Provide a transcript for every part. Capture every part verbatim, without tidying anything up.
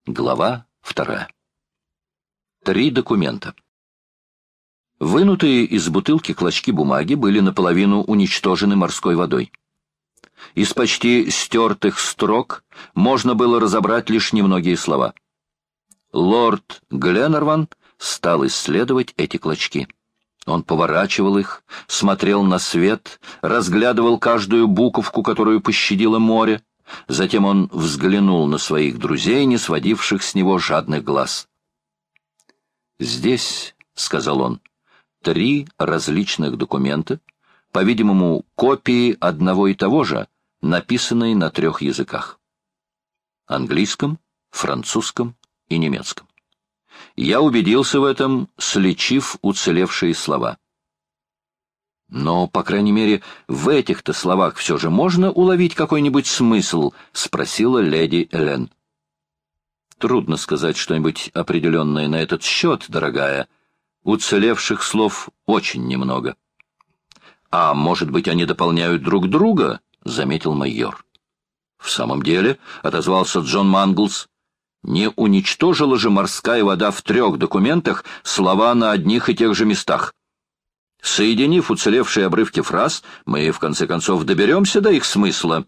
Глава вторая. Три документа. Вынутые из бутылки клочки бумаги были наполовину уничтожены морской водой. Из почти стертых строк можно было разобрать лишь немногие слова. Лорд Гленарван стал исследовать эти клочки. Он поворачивал их, смотрел на свет, разглядывал каждую буковку, которую пощадило море. Затем он взглянул на своих друзей, не сводивших с него жадных глаз. «Здесь, — сказал он, — три различных документа, по-видимому, копии одного и того же, написанные на трех языках — английском, французском и немецком. Я убедился в этом, сличив уцелевшие слова. Но, по крайней мере, в этих-то словах все же можно уловить какой-нибудь смысл, — спросила леди Элен. Трудно сказать что-нибудь определенное на этот счет, дорогая. Уцелевших слов очень немного. А может быть, они дополняют друг друга, — заметил майор. В самом деле, — отозвался Джон Манглс, — не уничтожила же морская вода в трех документах слова на одних и тех же местах. Соединив уцелевшие обрывки фраз, мы, в конце концов, доберемся до их смысла.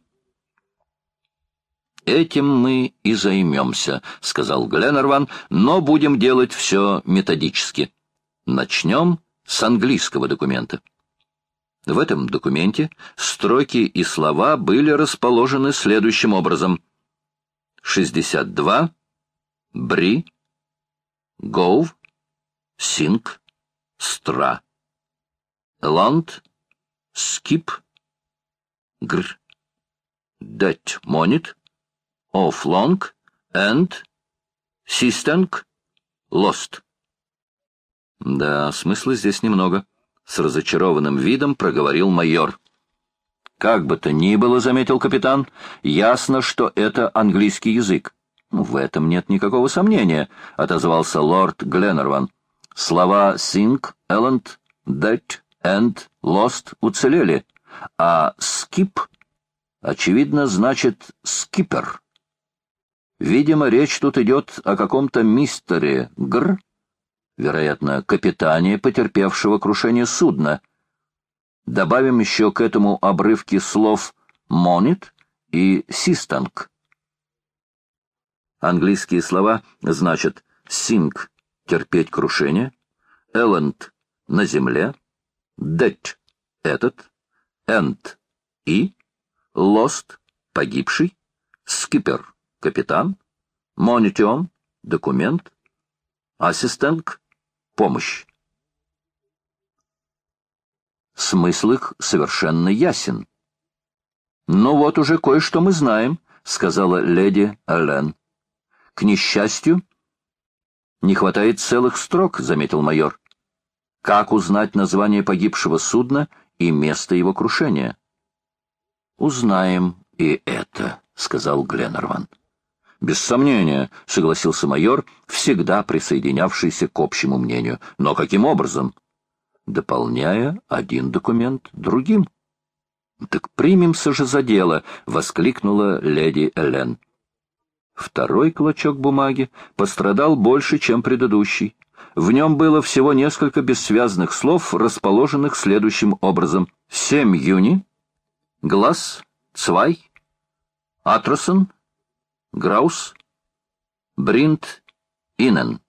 «Этим мы и займемся», — сказал Гленарван, — «но будем делать все методически. Начнем с английского документа». В этом документе строки и слова были расположены следующим образом. шестьдесят два, бри, гов, синк, стра. Land, skip, gr, det monit, of long, and, sistank, lost. Да, смысла здесь немного, — с разочарованным видом проговорил майор. Как бы то ни было, — заметил капитан, — ясно, что это английский язык. В этом нет никакого сомнения, — отозвался лорд Гленарван. Слова sink, erland, det, and lost уцелели, а skip, очевидно, значит skipper. Видимо, речь тут идет о каком-то мистере Гр, вероятно, капитане, потерпевшего крушение судна. Добавим еще к этому обрывки слов monit и sistank. Английские слова значат sink — терпеть крушение, erland — на земле, det — этот, and — и, lost — погибший, skipper — капитан, monition — документ, assistant — помощь. Смысл их совершенно ясен. «Ну вот уже кое-что мы знаем», — сказала леди Элен. «К несчастью, не хватает целых строк», — заметил майор. «Как узнать название погибшего судна и место его крушения?» «Узнаем и это», — сказал Гленарван. «Без сомнения», — согласился майор, всегда присоединявшийся к общему мнению. «Но каким образом?» «Дополняя один документ другим». «Так примемся же за дело», — воскликнула леди Элен. Второй клочок бумаги пострадал больше, чем предыдущий. В нем было всего несколько бессвязных слов, расположенных следующим образом. «Семь юни», «глаз», «цвай», «атросон», «граус», «бринд», «инен».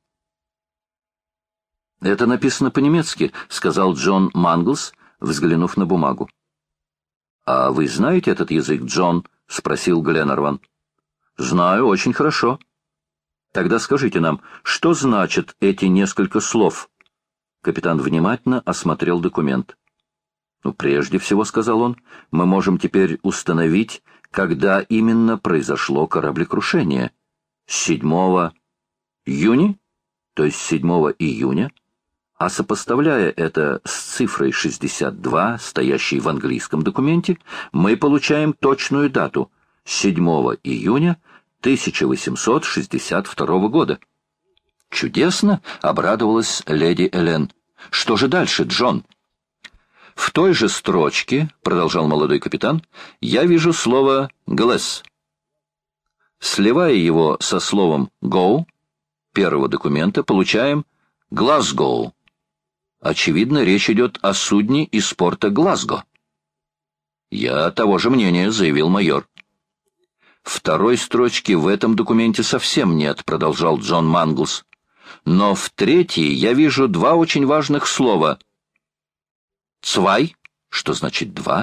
«Это написано по-немецки», — сказал Джон Манглс, взглянув на бумагу. «А вы знаете этот язык, Джон?» — спросил Гленарван. «Знаю, очень хорошо». «Тогда скажите нам, что значат эти несколько слов?» Капитан внимательно осмотрел документ. «Ну, прежде всего, — сказал он, — мы можем теперь установить, когда именно произошло кораблекрушение. седьмого июня, то есть седьмого июня, а сопоставляя это с цифрой шестьдесят два, стоящей в английском документе, мы получаем точную дату — седьмого июня тысяча восемьсот шестьдесят второго года. «Чудесно!» — обрадовалась леди Элен. «Что же дальше, Джон?» «В той же строчке, — продолжал молодой капитан, — я вижу слово «глэс». Сливая его со словом «go» первого документа, получаем «Глазгоу». Очевидно, речь идет о судне из порта Глазго. Я того же мнения, заявил майор. Второй строчки в этом документе совсем нет, продолжал Джон Манглс. Но в третьей я вижу два очень важных слова. «Цвай», что значит «два»,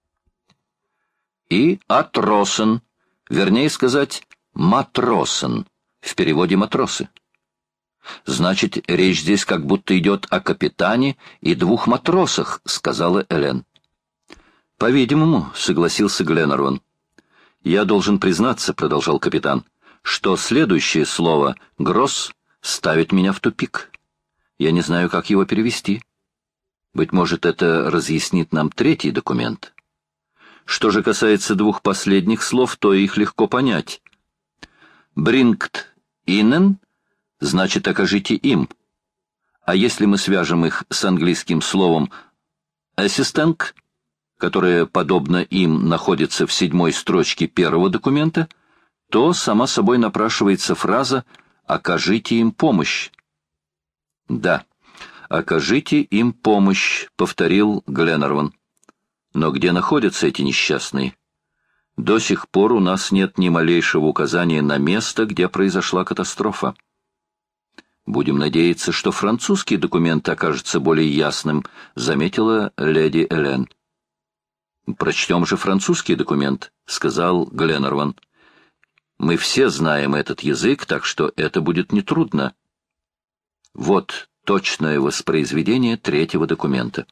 и «атросен», вернее сказать, «матросен», в переводе «матросы». «Значит, речь здесь как будто идет о капитане и двух матросах», — сказала Элен. «По-видимому», — согласился Гленнерван. «Я должен признаться», — продолжал капитан, — «что следующее слово «гросс» ставит меня в тупик. Я не знаю, как его перевести. Быть может, это разъяснит нам третий документ. Что же касается двух последних слов, то их легко понять. «Брингт инен» значит «окажите им». А если мы свяжем их с английским словом «assistant», которое, подобно им, находится в седьмой строчке первого документа, то сама собой напрашивается фраза «окажите им помощь». «Да, окажите им помощь», — повторил Гленнерван. «Но где находятся эти несчастные? До сих пор у нас нет ни малейшего указания на место, где произошла катастрофа». «Будем надеяться, что французский документ окажется более ясным», — заметила леди Элен. «Прочтем же французский документ», — сказал Гленнерван. «Мы все знаем этот язык, так что это будет нетрудно». Вот точное воспроизведение третьего документа.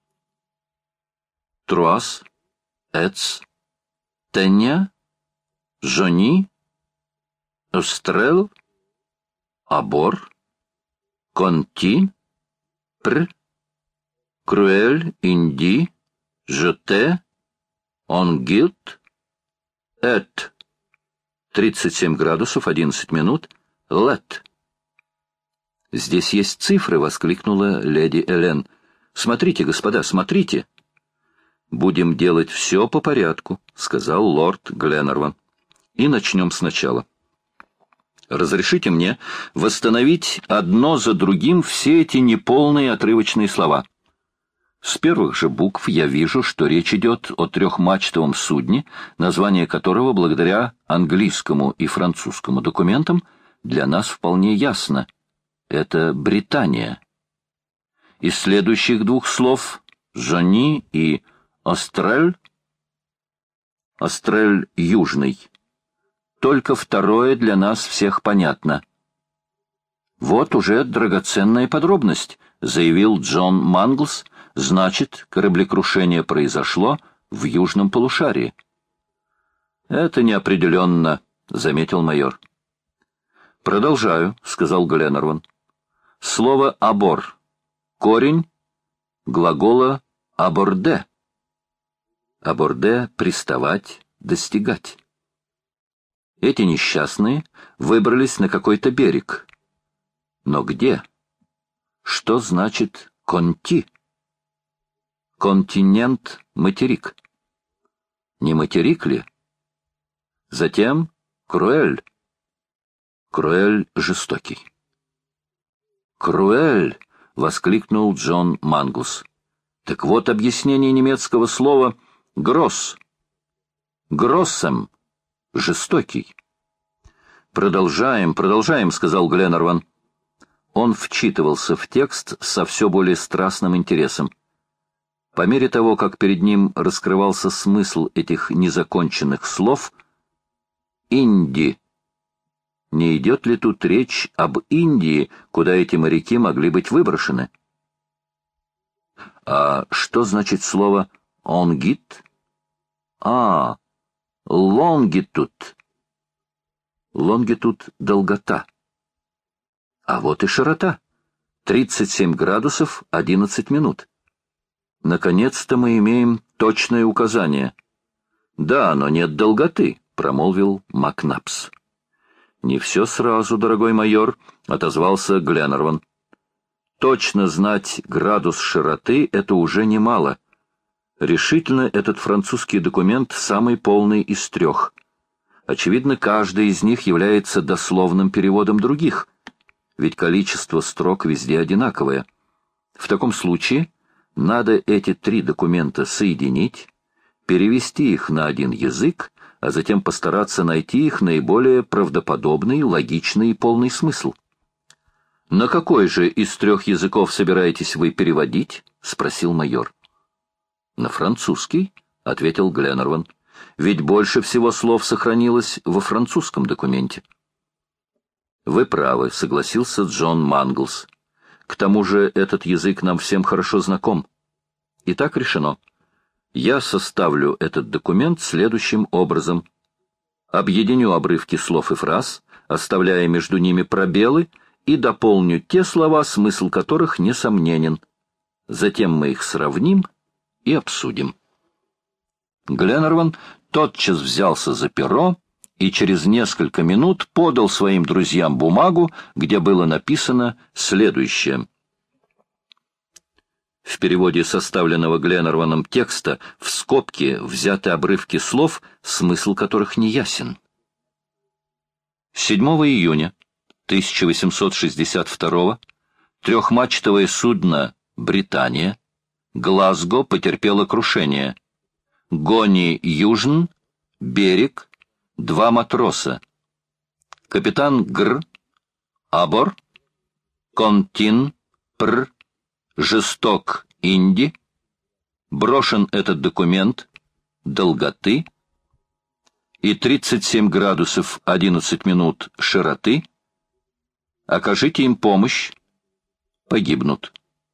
«Труас, эц, теня, жони, острел, абор, конти, пр, круэль, инди, жете, онгилт, эт, тридцать семь градусов, одиннадцать минут, лет». «Здесь есть цифры», — воскликнула леди Элен. «Смотрите, господа, смотрите». «Будем делать все по порядку», — сказал лорд Гленнерван. «И начнем сначала. Разрешите мне восстановить одно за другим все эти неполные отрывочные слова. С первых же букв я вижу, что речь идет о трехмачтовом судне, название которого, благодаря английскому и французскому документам, для нас вполне ясно. Это Британия. Из следующих двух слов «Жони» и «Острель» — «Острель южный». Только второе для нас всех понятно. «Вот уже драгоценная подробность», — заявил Джон Манглс. «Значит, кораблекрушение произошло в южном полушарии». «Это неопределенно», — заметил майор. «Продолжаю», — сказал Гленнерван. «Слово «абор» — корень глагола «аборде». «Аборде» — приставать, достигать. Эти несчастные выбрались на какой-то берег. Но где? Что значит «конти»? Континент — материк. Не материк ли? Затем Круэль. Круэль жестокий. «Круэль!» — воскликнул Джон Манглс. «Так вот объяснение немецкого слова «гросс». «Гроссем» — жестокий. «Продолжаем, продолжаем», — сказал Гленнерван. Он вчитывался в текст со все более страстным интересом. По мере того, как перед ним раскрывался смысл этих незаконченных слов, «Инди». Не идет ли тут речь об Индии, куда эти моряки могли быть выброшены? А что значит слово «онгит»? А, «лонгитуд». Лонгитуд — долгота. А вот и широта. тридцать семь градусов, одиннадцать минут. Наконец-то мы имеем точное указание. «Да, но нет долготы», — промолвил Макнапс. «Не все сразу, дорогой майор», — отозвался Гленнерван. «Точно знать градус широты — это уже немало. Решительно этот французский документ самый полный из трех. Очевидно, каждый из них является дословным переводом других, ведь количество строк везде одинаковое. В таком случае надо эти три документа соединить, перевести их на один язык, а затем постараться найти их наиболее правдоподобный, логичный и полный смысл. «На какой же из трех языков собираетесь вы переводить?» — спросил майор. «На французский», — ответил Гленнерван. «Ведь больше всего слов сохранилось во французском документе». «Вы правы», — согласился Джон Манглс. «К тому же этот язык нам всем хорошо знаком. Итак, решено. Я составлю этот документ следующим образом. Объединю обрывки слов и фраз, оставляя между ними пробелы, и дополню те слова, смысл которых несомненен. Затем мы их сравним и обсудим». Гленнерван тотчас взялся за перо и через несколько минут подал своим друзьям бумагу, где было написано следующее. В переводе составленного Гленнерваном текста в скобки взяты обрывки слов, смысл которых не ясен. седьмого июня тысяча восемьсот шестьдесят второго трехмачтовое судно «Британия», Глазго, потерпело крушение. Гони Южн, берег, два матроса. Капитан Гр, Абор, Контин, Пр, Жесток, Инди. Брошен этот документ, долготы, и тридцать семь градусов одиннадцать минут широты. Окажите им помощь, погибнут.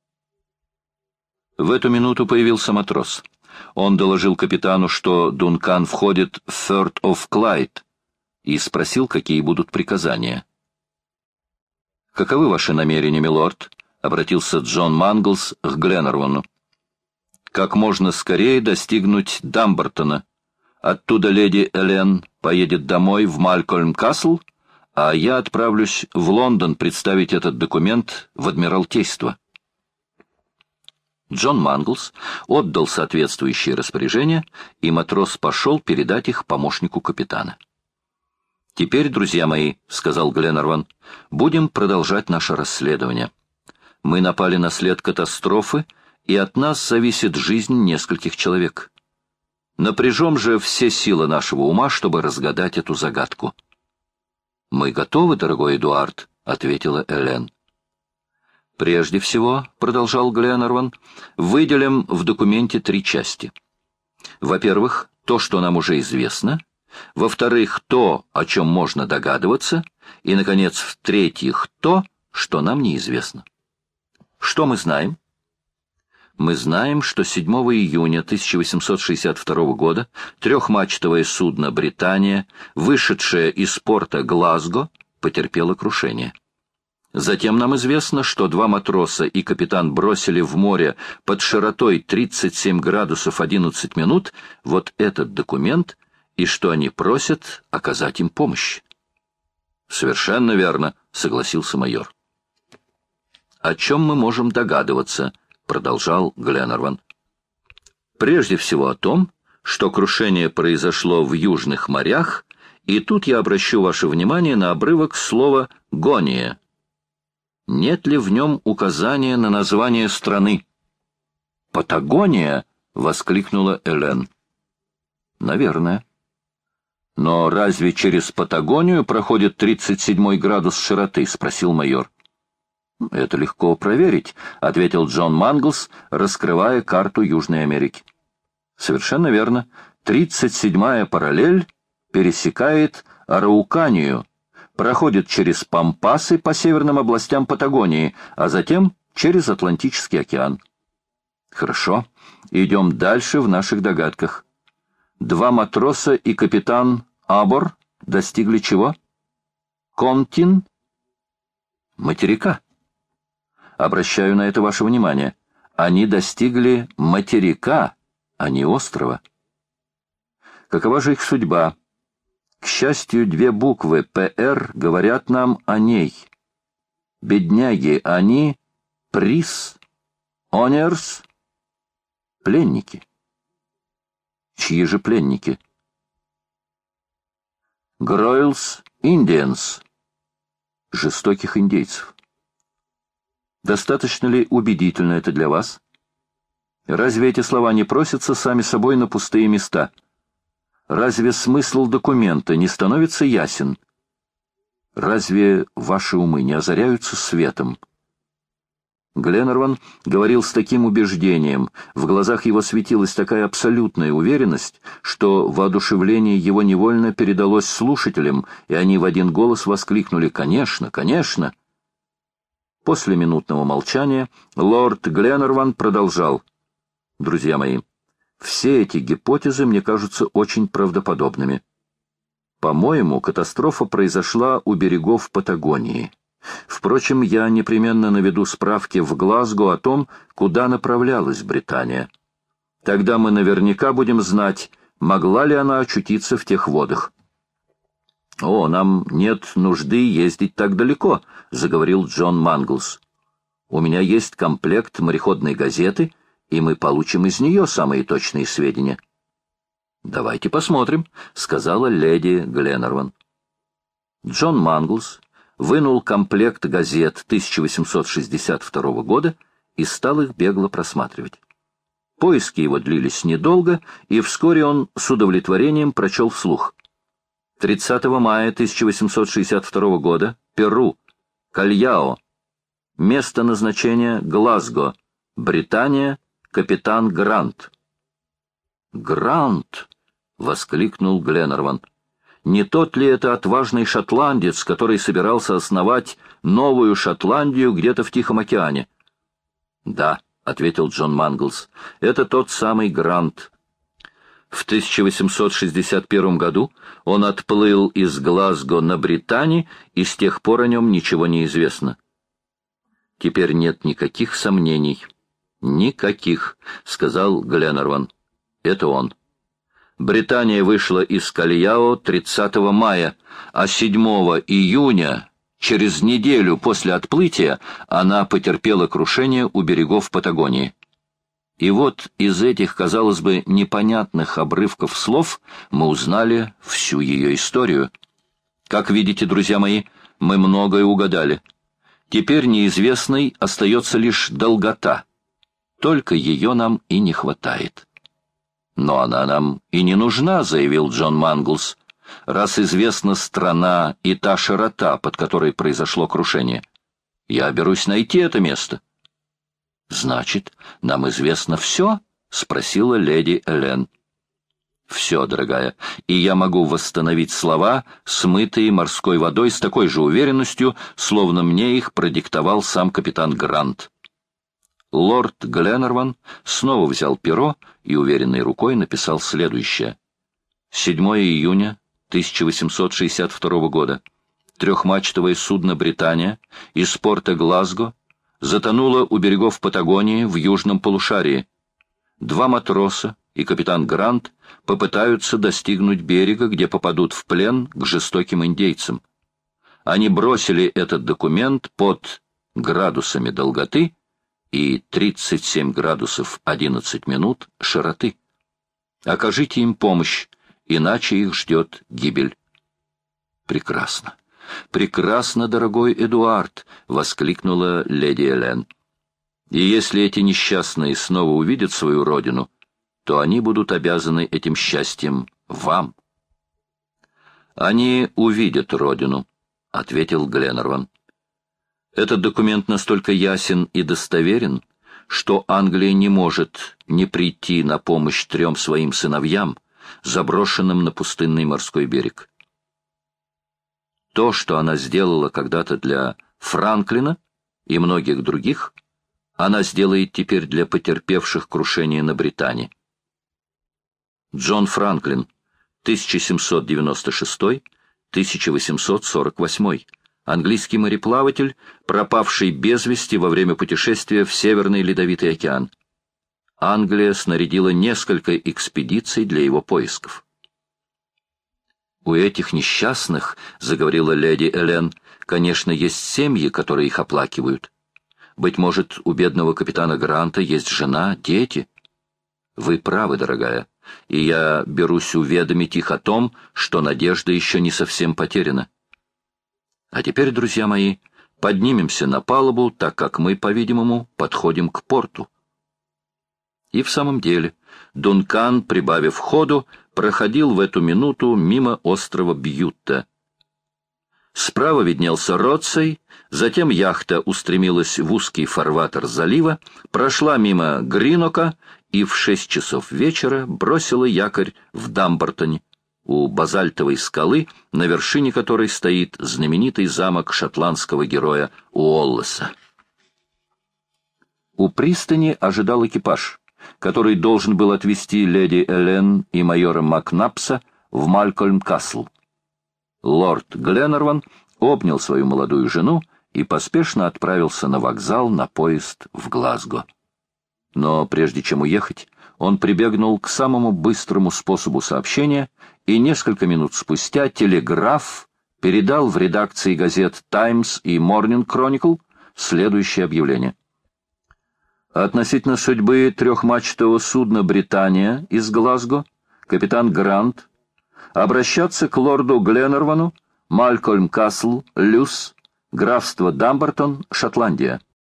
В эту минуту появился матрос. Он доложил капитану, что Дункан входит в Firth of Clyde, и спросил, какие будут приказания. «Каковы ваши намерения, милорд?» — обратился Джон Манглс к Гленнервану. «Как можно скорее достигнуть Дамбертона. Оттуда леди Элен поедет домой в Малькольм-Касл, а я отправлюсь в Лондон представить этот документ в Адмиралтейство». Джон Манглс отдал соответствующие распоряжения, и матрос пошел передать их помощнику капитана. «Теперь, друзья мои, — сказал Гленнерван, — будем продолжать наше расследование. Мы напали на след катастрофы, и от нас зависит жизнь нескольких человек. Напряжем же все силы нашего ума, чтобы разгадать эту загадку». «Мы готовы, дорогой Эдуард», — ответила Элен. «Прежде всего, — продолжал Гленнерван, — выделим в документе три части. Во-первых, то, что нам уже известно. Во-вторых, то, о чем можно догадываться. И, наконец, в-третьих, то, что нам неизвестно. Что мы знаем? Мы знаем, что седьмого июня тысяча восемьсот шестьдесят второго года трехмачтовое судно «Британия», вышедшее из порта Глазго, потерпело крушение. Затем нам известно, что два матроса и капитан бросили в море под широтой тридцать семь градусов одиннадцать минут вот этот документ, и что они просят оказать им помощь. «Совершенно верно», — согласился майор. «О чем мы можем догадываться?» — продолжал Гленнерван. «Прежде всего о том, что крушение произошло в южных морях, и тут я обращу ваше внимание на обрывок слова «гония». Нет ли в нем указания на название страны?» «Патагония!» — воскликнула Элен. «Наверное. Но разве через Патагонию проходит тридцать седьмой градус широты?» — спросил майор. «Это легко проверить», — ответил Джон Манглс, раскрывая карту Южной Америки. «Совершенно верно. Тридцать седьмая параллель пересекает Арауканию, проходит через Пампасы по северным областям Патагонии, а затем через Атлантический океан». «Хорошо. Идем дальше в наших догадках. Два матроса и капитан Абор достигли чего? Контин? Материка. Обращаю на это ваше внимание. Они достигли материка, а не острова. Какова же их судьба? К счастью, две буквы «ПР» говорят нам о ней. Бедняги, они приз, онерс, пленники. Чьи же пленники? Гройлс Индианс, жестоких индейцев. Достаточно ли убедительно это для вас? Разве эти слова не просятся сами собой на пустые места? Разве смысл документа не становится ясен? Разве ваши умы не озаряются светом? Гленнерван говорил с таким убеждением, в глазах его светилась такая абсолютная уверенность, что воодушевление его невольно передалось слушателям, и они в один голос воскликнули «Конечно, конечно!». После минутного молчания лорд Гленнерван продолжал. «Друзья мои, все эти гипотезы мне кажутся очень правдоподобными. По-моему, катастрофа произошла у берегов Патагонии. Впрочем, я непременно наведу справки в Глазго о том, куда направлялась Британия. Тогда мы наверняка будем знать, могла ли она очутиться в тех водах». «О, нам нет нужды ездить так далеко», — заговорил Джон Манглс. «У меня есть комплект мореходной газеты, и мы получим из нее самые точные сведения». «Давайте посмотрим», — сказала леди Гленнерван. Джон Манглс вынул комплект газет тысяча восемьсот шестьдесят второго года и стал их бегло просматривать. Поиски его длились недолго, и вскоре он с удовлетворением прочел вслух. тридцатого мая тысяча восемьсот шестьдесят второго года, Перу, Кальяо. Место назначения — Глазго, Британия, капитан Грант. «Грант!» — воскликнул Гленнерван. «Не тот ли это отважный шотландец, который собирался основать новую Шотландию где-то в Тихом океане?» «Да», — ответил Джон Манглс, — «это тот самый Грант». В тысяча восемьсот шестьдесят первом году он отплыл из Глазго на Британии, и с тех пор о нем ничего не известно. «Теперь нет никаких сомнений». «Никаких», — сказал Гленнерван. «Это он». Британия вышла из Кальяо тридцатого мая, а седьмого июня, через неделю после отплытия, она потерпела крушение у берегов Патагонии. И вот из этих, казалось бы, непонятных обрывков слов мы узнали всю ее историю. Как видите, друзья мои, мы многое угадали. Теперь неизвестной остается лишь долгота. Только ее нам и не хватает. «Но она нам и не нужна», — заявил Джон Манглс, «раз известна страна и та широта, под которой произошло крушение. Я берусь найти это место». «Значит, нам известно все?» — спросила леди Элен. «Все, дорогая, и я могу восстановить слова, смытые морской водой, с такой же уверенностью, словно мне их продиктовал сам капитан Грант». Лорд Гленнерван снова взял перо и уверенной рукой написал следующее. седьмого июня тысяча восемьсот шестьдесят второго года. Трехмачтовое судно «Британия» из порта Глазго затонуло у берегов Патагонии в южном полушарии. Два матроса и капитан Грант попытаются достигнуть берега, где попадут в плен к жестоким индейцам. Они бросили этот документ под градусами долготы и тридцать семь градусов одиннадцать минут широты. Окажите им помощь, иначе их ждет гибель. Прекрасно. «Прекрасно, дорогой Эдуард!» — воскликнула леди Элен. «И если эти несчастные снова увидят свою родину, то они будут обязаны этим счастьем вам». «Они увидят родину», — ответил Гленнерван. «Этот документ настолько ясен и достоверен, что Англия не может не прийти на помощь трем своим сыновьям, заброшенным на пустынный морской берег. То, что она сделала когда-то для Франклина и многих других, она сделает теперь для потерпевших крушение на Британии. Джон Франклин, тысяча семьсот девяносто шестой — тысяча восемьсот сорок восьмой, английский мореплаватель, пропавший без вести во время путешествия в Северный Ледовитый океан. Англия снарядила несколько экспедиций для его поисков. «У этих несчастных, — заговорила леди Элен, — конечно, есть семьи, которые их оплакивают. Быть может, у бедного капитана Гранта есть жена, дети. Вы правы, дорогая, и я берусь уведомить их о том, что надежда еще не совсем потеряна. А теперь, друзья мои, поднимемся на палубу, так как мы, по-видимому, подходим к порту. И в самом деле, Дункан, прибавив ходу, проходил в эту минуту мимо острова Бьютта. Справа виднелся Роцей, затем яхта устремилась в узкий фарватер залива, прошла мимо Гринока и в шесть часов вечера бросила якорь в Дамбартоне, у базальтовой скалы, на вершине которой стоит знаменитый замок шотландского героя Уоллеса. У пристани ожидал экипаж, который должен был отвезти леди Элен и майора Макнапса в Малькольм-Касл. Лорд Гленнерван обнял свою молодую жену и поспешно отправился на вокзал на поезд в Глазго. Но прежде чем уехать, он прибегнул к самому быстрому способу сообщения, и несколько минут спустя телеграф передал в редакции газет «Таймс» и «Морнинг Кроникл» следующее объявление. Относительно судьбы трехмачтового судна «Британия» из Глазго, капитан Грант, обращаться к лорду Гленнервану, Малькольм-Касл, Люс, графство Дамбартон, Шотландия.